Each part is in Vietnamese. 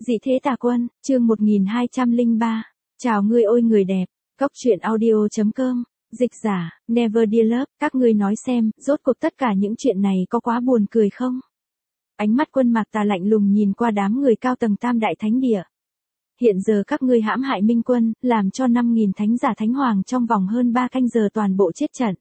Dị thế tà quân, chương 1203. Chào ngươi ôi người đẹp. Cốc truyện audio.com. Dịch giả, Never Dear Love. Các ngươi nói xem, rốt cuộc tất cả những chuyện này có quá buồn cười không? Ánh mắt Quân Mạc Tà lạnh lùng nhìn qua đám người cao tầng Tam Đại Thánh Địa. Hiện giờ các ngươi hãm hại Minh Quân, làm cho 5.000 thánh giả thánh hoàng trong vòng hơn 3 canh giờ toàn bộ chết trận.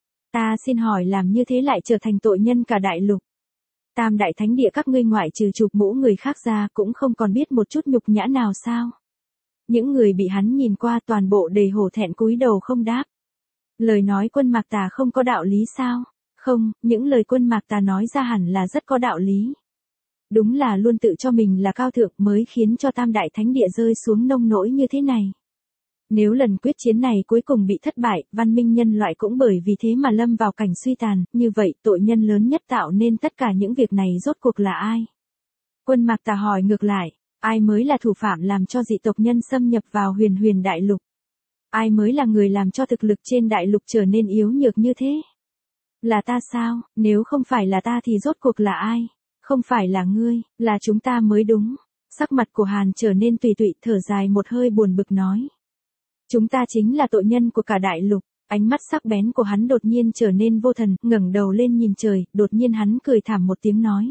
Ta xin hỏi làm như thế lại trở thành tội nhân cả đại lục. Tam Đại Thánh Địa các ngươi ngoại trừ chụp mũ người khác ra cũng không còn biết một chút nhục nhã nào sao? Những người bị hắn nhìn qua toàn bộ đầy hổ thẹn cúi đầu không đáp. Lời nói Quân Mạc Tà không có đạo lý sao? Không, những lời Quân Mạc Tà nói ra hẳn là rất có đạo lý. Đúng là luôn tự cho mình là cao thượng mới khiến cho Tam Đại Thánh Địa rơi xuống nông nỗi như thế này. Nếu lần quyết chiến này cuối cùng bị thất bại, văn minh nhân loại cũng bởi vì thế mà lâm vào cảnh suy tàn, như vậy tội nhân lớn nhất tạo nên tất cả những việc này rốt cuộc là ai? Quân Mạc Tà hỏi ngược lại, ai mới là thủ phạm làm cho dị tộc nhân xâm nhập vào huyền huyền đại lục? Ai mới là người làm cho thực lực trên đại lục trở nên yếu nhược như thế? Là ta sao? Nếu không phải là ta thì rốt cuộc là ai? Không phải là ngươi, là chúng ta mới đúng. Sắc mặt của Hàn trở nên tùy tụy, thở dài một hơi buồn bực nói. Chúng ta chính là tội nhân của cả đại lục. Ánh mắt sắc bén của hắn đột nhiên trở nên vô thần, ngẩng đầu lên nhìn trời, đột nhiên hắn cười thảm một tiếng nói.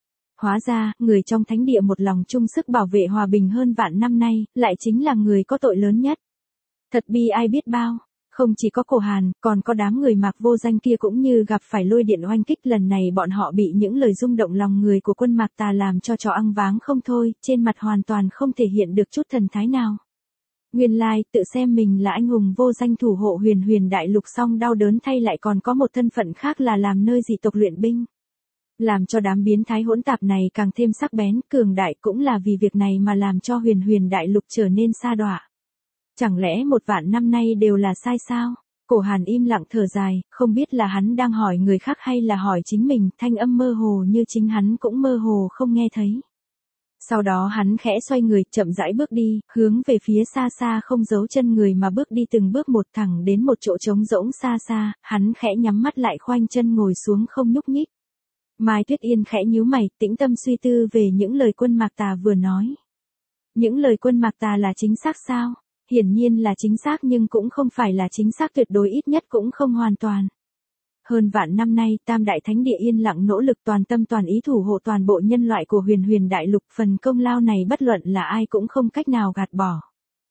Hóa ra, người trong thánh địa một lòng chung sức bảo vệ hòa bình hơn vạn năm nay, lại chính là người có tội lớn nhất. Thật bi ai biết bao. Không chỉ có Cổ Hàn, còn có đám người Mạc vô danh kia cũng như gặp phải lôi điện oanh kích, lần này bọn họ bị những lời rung động lòng người của Quân Mạc Tà làm cho chó ăn váng không thôi, trên mặt hoàn toàn không thể hiện được chút thần thái nào. Nguyên lai, tự xem mình là anh hùng vô danh thủ hộ huyền huyền đại lục xong đau đớn thay lại còn có một thân phận khác là làm nơi dị tộc luyện binh. Làm cho đám biến thái hỗn tạp này càng thêm sắc bén, cường đại, cũng là vì việc này mà làm cho huyền huyền đại lục trở nên sa đọa. Chẳng lẽ 1 vạn năm nay đều là sai sao? Cổ Hàn im lặng thở dài, không biết là hắn đang hỏi người khác hay là hỏi chính mình, thanh âm mơ hồ như chính hắn cũng mơ hồ không nghe thấy. Sau đó hắn khẽ xoay người, chậm rãi bước đi, hướng về phía xa xa không giấu chân người mà bước đi từng bước một thẳng đến một chỗ trống rỗng xa xa, hắn khẽ nhắm mắt lại khoanh chân ngồi xuống không nhúc nhích. Mai Tuyết Yên khẽ nhíu mày, tĩnh tâm suy tư về những lời Quân Mạc Tà vừa nói. Những lời Quân Mạc Tà là chính xác sao? Hiển nhiên là chính xác nhưng cũng không phải là chính xác tuyệt đối, ít nhất cũng không hoàn toàn. Hơn vạn năm nay, Tam Đại Thánh Địa yên lặng nỗ lực toàn tâm toàn ý thủ hộ toàn bộ nhân loại của huyền huyền đại lục, phần công lao này bất luận là ai cũng không cách nào gạt bỏ.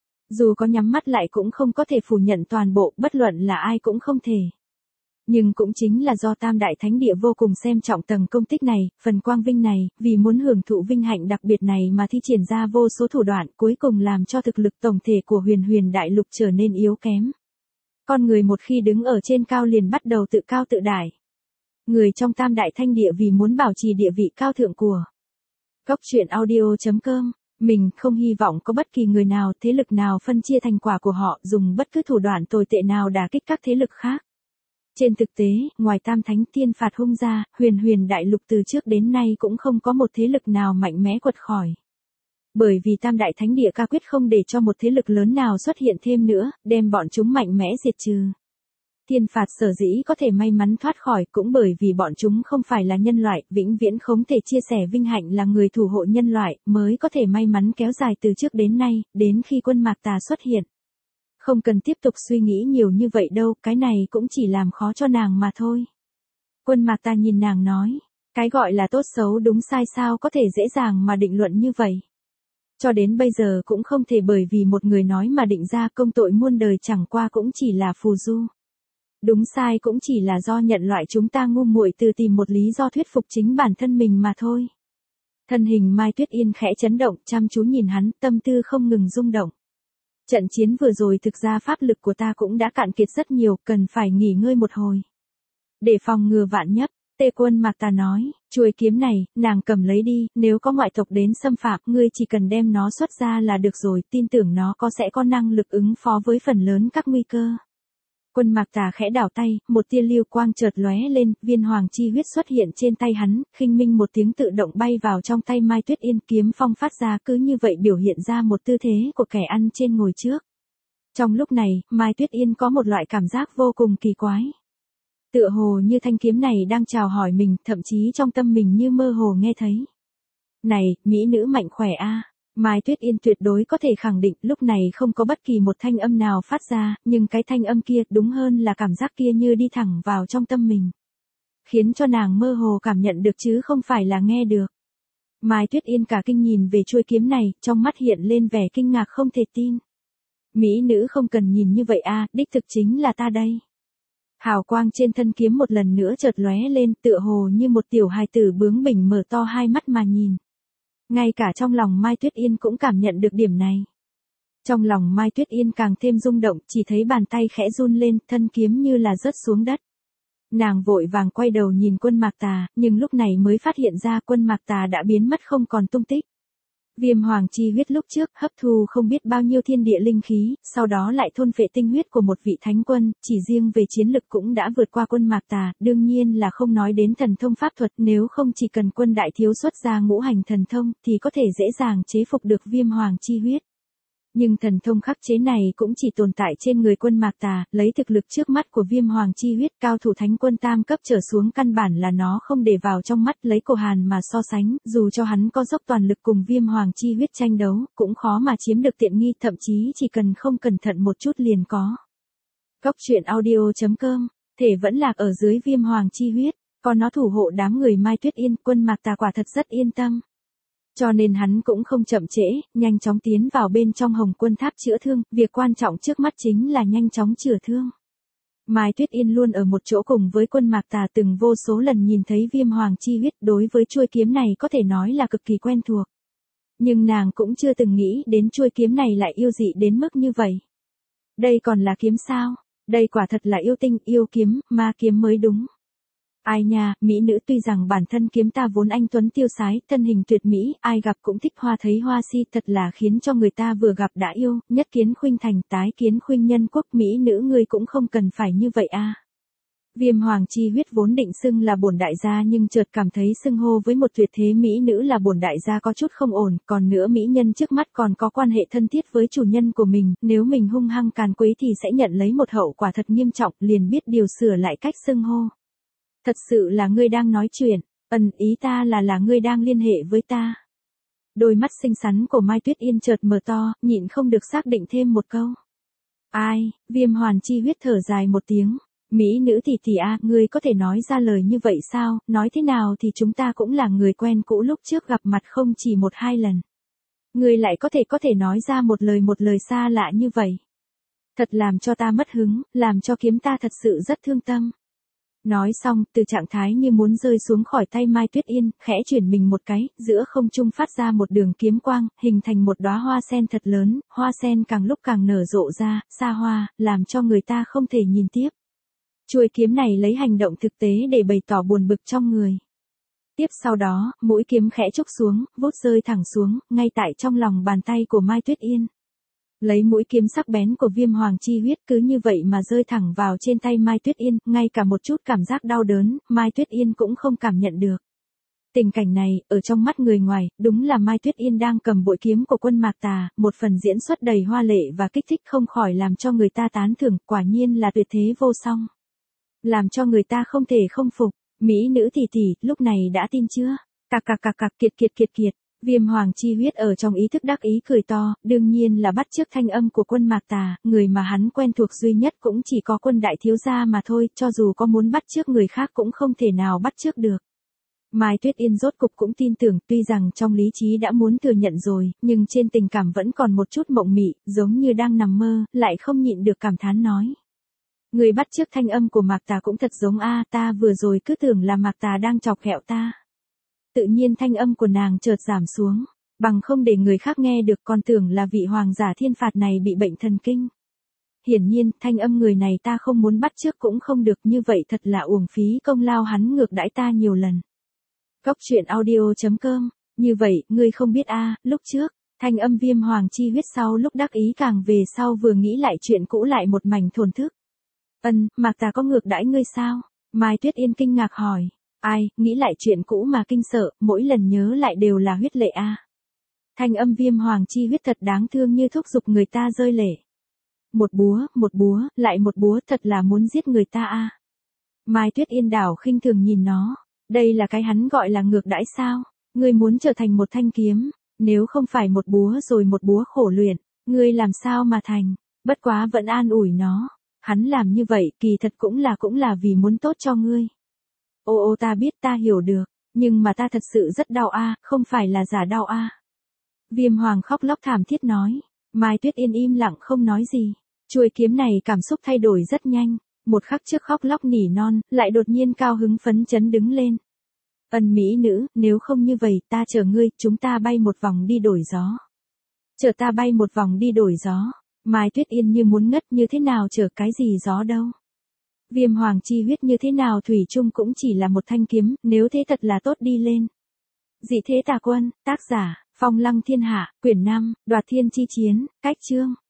Dù có nhắm mắt lại cũng không có thể phủ nhận toàn bộ, bất luận là ai cũng không thể. Nhưng cũng chính là do Tam Đại Thánh Địa vô cùng xem trọng tầng công tích này, phần quang vinh này, vì muốn hưởng thụ vinh hạnh đặc biệt này mà thi triển ra vô số thủ đoạn, cuối cùng làm cho thực lực tổng thể của huyền huyền đại lục trở nên yếu kém. Con người một khi đứng ở trên cao liền bắt đầu tự cao tự đại. Người trong Tam Đại Thánh Địa vì muốn bảo trì địa vị cao thượng của Cốc truyện audio.com, mình không hy vọng có bất kỳ người nào, thế lực nào phân chia thành quả của họ, dùng bất cứ thủ đoạn tồi tệ nào đả kích các thế lực khác. Trên thực tế, ngoài Tam Thánh Tiên phạt hung ra, huyền huyền đại lục từ trước đến nay cũng không có một thế lực nào mạnh mẽ quật khỏi. Bởi vì Tam Đại Thánh Địa ca quyết không để cho một thế lực lớn nào xuất hiện thêm nữa, đem bọn chúng mạnh mẽ diệt trừ. Tiên phạt sở dĩ có thể may mắn thoát khỏi cũng bởi vì bọn chúng không phải là nhân loại, vĩnh viễn không thể chia sẻ vinh hạnh là người thủ hộ nhân loại, mới có thể may mắn kéo dài từ trước đến nay, đến khi Quân Mạc Tà xuất hiện. Không cần tiếp tục suy nghĩ nhiều như vậy đâu, cái này cũng chỉ làm khó cho nàng mà thôi. Quân Mạc Tà nhìn nàng nói, cái gọi là tốt xấu đúng sai sao có thể dễ dàng mà định luận như vậy. Cho đến bây giờ cũng không thể bởi vì một người nói mà định ra, công tội muôn đời chẳng qua cũng chỉ là phù du. Đúng sai cũng chỉ là do nhận loại chúng ta ngu muội từ tìm một lý do thuyết phục chính bản thân mình mà thôi. Thân hình Mai Tuyết Yên khẽ chấn động, chăm chú nhìn hắn, tâm tư không ngừng rung động. Trận chiến vừa rồi thực ra pháp lực của ta cũng đã cạn kiệt rất nhiều, cần phải nghỉ ngơi một hồi. Để phòng ngừa vạn nhất, Tề Quân Mạc Tà nói, chuôi kiếm này, nàng cầm lấy đi, nếu có ngoại tộc đến xâm phạm, ngươi chỉ cần đem nó xuất ra là được rồi, tin tưởng nó sẽ có năng lực ứng phó với phần lớn các nguy cơ. Quân Mạc Tà khẽ đảo tay, một tia lưu quang chợt lóe lên, viên hoàng chi huyết xuất hiện trên tay hắn, khinh minh một tiếng tự động bay vào trong tay Mai Tuyết Yên, kiếm phong phát ra cứ như vậy biểu hiện ra một tư thế của kẻ ăn trên ngồi trước. Trong lúc này, Mai Tuyết Yên có một loại cảm giác vô cùng kỳ quái. Tựa hồ như thanh kiếm này đang chào hỏi mình, thậm chí trong tâm mình như mơ hồ nghe thấy. Này, mỹ nữ mạnh khỏe a. Mai Tuyết Yên tuyệt đối có thể khẳng định lúc này không có bất kỳ một thanh âm nào phát ra, nhưng cái thanh âm kia đúng hơn là cảm giác kia như đi thẳng vào trong tâm mình. Khiến cho nàng mơ hồ cảm nhận được chứ không phải là nghe được. Mai Tuyết Yên cả kinh nhìn về chuôi kiếm này, trong mắt hiện lên vẻ kinh ngạc không thể tin. Mỹ nữ không cần nhìn như vậy a, đích thực chính là ta đây. Hào quang trên thân kiếm một lần nữa chợt lóe lên, tựa hồ như một tiểu hài tử bướng bỉnh mở to hai mắt mà nhìn. Ngay cả trong lòng Mai Tuyết Yên cũng cảm nhận được điểm này. Trong lòng Mai Tuyết Yên càng thêm rung động, chỉ thấy bàn tay khẽ run lên, thân kiếm như là rớt xuống đất. Nàng vội vàng quay đầu nhìn Quân Mạc Tà, nhưng lúc này mới phát hiện ra Quân Mạc Tà đã biến mất không còn tung tích. Viêm hoàng chi huyết lúc trước hấp thu không biết bao nhiêu thiên địa linh khí, sau đó lại thôn phệ tinh huyết của một vị thánh quân, chỉ riêng về chiến lực cũng đã vượt qua Quân Mạc Tà, đương nhiên là không nói đến thần thông pháp thuật, nếu không chỉ cần Quân đại thiếu xuất ra ngũ hành thần thông, thì có thể dễ dàng chế phục được viêm hoàng chi huyết. Nhưng thần thông khắc chế này cũng chỉ tồn tại trên người Quân Mạc Tà, lấy thực lực trước mắt của viêm hoàng chi huyết, cao thủ thánh quân tam cấp trở xuống căn bản là nó không để vào trong mắt, lấy Cổ Hàn mà so sánh, dù cho hắn có dốc toàn lực cùng viêm hoàng chi huyết tranh đấu, cũng khó mà chiếm được tiện nghi, thậm chí chỉ cần không cẩn thận một chút liền có. Cốc truyện audio.com, thể vẫn lạc ở dưới viêm hoàng chi huyết, còn nó thủ hộ đám người Mai Tuyết Yên, Quân Mạc Tà quả thật rất yên tâm. Cho nên hắn cũng không chậm trễ, nhanh chóng tiến vào bên trong Hồng Quân Tháp chữa thương, việc quan trọng trước mắt chính là nhanh chóng chữa thương. Mai Tuyết Yên luôn ở một chỗ cùng với Quân Mạc Tà, từng vô số lần nhìn thấy viêm hoàng chi huyết, đối với chuôi kiếm này có thể nói là cực kỳ quen thuộc. Nhưng nàng cũng chưa từng nghĩ đến chuôi kiếm này lại yêu dị đến mức như vậy. Đây còn là kiếm sao? Đây quả thật là yêu tinh, yêu kiếm, ma kiếm mới đúng. Ai nha, mỹ nữ, tuy rằng bản thân kiếm ta vốn anh tuấn tiêu sái, thân hình tuyệt mỹ, ai gặp cũng thích hoa thấy hoa si, thật là khiến cho người ta vừa gặp đã yêu, nhất kiến khuynh thành, tái kiến khuynh nhân quốc, mỹ nữ ngươi cũng không cần phải như vậy a. Viêm hoàng chi huyết vốn định xưng là bổn đại gia, nhưng chợt cảm thấy xưng hô với một tuyệt thế mỹ nữ là bổn đại gia có chút không ổn, còn nữa mỹ nhân trước mắt còn có quan hệ thân thiết với chủ nhân của mình, nếu mình hung hăng càn quấy thì sẽ nhận lấy một hậu quả thật nghiêm trọng, liền biết điều sửa lại cách xưng hô. Thật sự là ngươi đang nói chuyện, ý ta là ngươi đang liên hệ với ta. Đôi mắt xinh xắn của Mai Tuyết Yên chợt mở to, nhịn không được xác định thêm một câu. Ai, viêm hoàn chi huyết thở dài một tiếng. Mỹ nữ tỷ tỷ a, ngươi có thể nói ra lời như vậy sao, nói thế nào thì chúng ta cũng là người quen cũ lúc trước gặp mặt không chỉ một hai lần. Ngươi lại có thể nói ra một lời xa lạ như vậy. Thật làm cho ta mất hứng, làm cho kiếm ta thật sự rất thương tâm. Nói xong, từ trạng thái như muốn rơi xuống khỏi tay Mai Tuyết Yên, khẽ chuyển mình một cái, giữa không trung phát ra một đường kiếm quang, hình thành một đóa hoa sen thật lớn, hoa sen càng lúc càng nở rộ ra, xa hoa, làm cho người ta không thể nhìn tiếp. Chuôi kiếm này lấy hành động thực tế để bày tỏ buồn bực trong người. Tiếp sau đó, mũi kiếm khẽ chúc xuống, vút rơi thẳng xuống, ngay tại trong lòng bàn tay của Mai Tuyết Yên. Lấy mũi kiếm sắc bén của viêm hoàng chi huyết cứ như vậy mà rơi thẳng vào trên tay Mai Tuyết Yên, ngay cả một chút cảm giác đau đớn, Mai Tuyết Yên cũng không cảm nhận được. Tình cảnh này, ở trong mắt người ngoài, đúng là Mai Tuyết Yên đang cầm bội kiếm của Quân Mạc Tà, một phần diễn xuất đầy hoa lệ và kích thích không khỏi làm cho người ta tán thưởng, quả nhiên là tuyệt thế vô song. Làm cho người ta không thể không phục, mỹ nữ tỷ tỷ, lúc này đã tin chưa? Kiệt. Viêm hoàng chi huyết ở trong ý thức đắc ý cười to, đương nhiên là bắt chước thanh âm của Quân Mạc Tà, người mà hắn quen thuộc duy nhất cũng chỉ có Quân đại thiếu gia mà thôi, cho dù có muốn bắt chước người khác cũng không thể nào bắt chước được. Mai Tuyết Yên rốt cục cũng tin tưởng, tuy rằng trong lý trí đã muốn thừa nhận rồi, nhưng trên tình cảm vẫn còn một chút mộng mị, giống như đang nằm mơ, lại không nhịn được cảm thán nói. Người bắt chước thanh âm của Mạc Tà cũng thật giống a, ta vừa rồi cứ tưởng là Mạc Tà đang chọc ghẹo ta. Tự nhiên thanh âm của nàng chợt giảm xuống, bằng không để người khác nghe được, còn tưởng là vị hoàng giả thiên phạt này bị bệnh thần kinh. Hiển nhiên, thanh âm người này ta không muốn bắt chước cũng không được, như vậy thật là uổng phí công lao hắn ngược đãi ta nhiều lần. Cốc truyện audio.com, như vậy, ngươi không biết a, lúc trước, thanh âm viêm hoàng chi huyết sau lúc đắc ý càng về sau vừa nghĩ lại chuyện cũ lại một mảnh thổn thức. Mạc Tà có ngược đãi ngươi sao? Mai Tuyết Yên kinh ngạc hỏi. Ai, nghĩ lại chuyện cũ mà kinh sợ, mỗi lần nhớ lại đều là huyết lệ a. Thanh âm viêm hoàng chi huyết thật đáng thương như thúc giục người ta rơi lệ. Một búa, lại một búa, thật là muốn giết người ta a. Mai Tuyết Yên đảo khinh thường nhìn nó. Đây là cái hắn gọi là ngược đãi sao? Ngươi muốn trở thành một thanh kiếm. Nếu không phải một búa rồi một búa khổ luyện, ngươi làm sao mà thành, bất quá vẫn an ủi nó. Hắn làm như vậy kỳ thật cũng là vì muốn tốt cho ngươi. Ô ta biết ta hiểu được, nhưng mà ta thật sự rất đau không phải là giả đau Viêm Hoàng khóc lóc thảm thiết nói. Mai Tuyết Yên im lặng không nói gì. Chuôi kiếm này cảm xúc thay đổi rất nhanh, một khắc trước khóc lóc nỉ non, lại đột nhiên cao hứng phấn chấn đứng lên. Ân mỹ nữ, nếu không như vậy ta chở ngươi, chúng ta bay một vòng đi đổi gió. Chở ta bay một vòng đi đổi gió. Mai Tuyết Yên như muốn ngất, như thế nào chở cái gì gió đâu. Viêm Hoàng chi huyết như thế nào thủy chung cũng chỉ là một thanh kiếm, nếu thế thật là tốt đi lên. Dị thế tà quân, tác giả, Phong Lăng Thiên Hạ, quyển 5, Đoạt Thiên Chi Chiến, cách chương.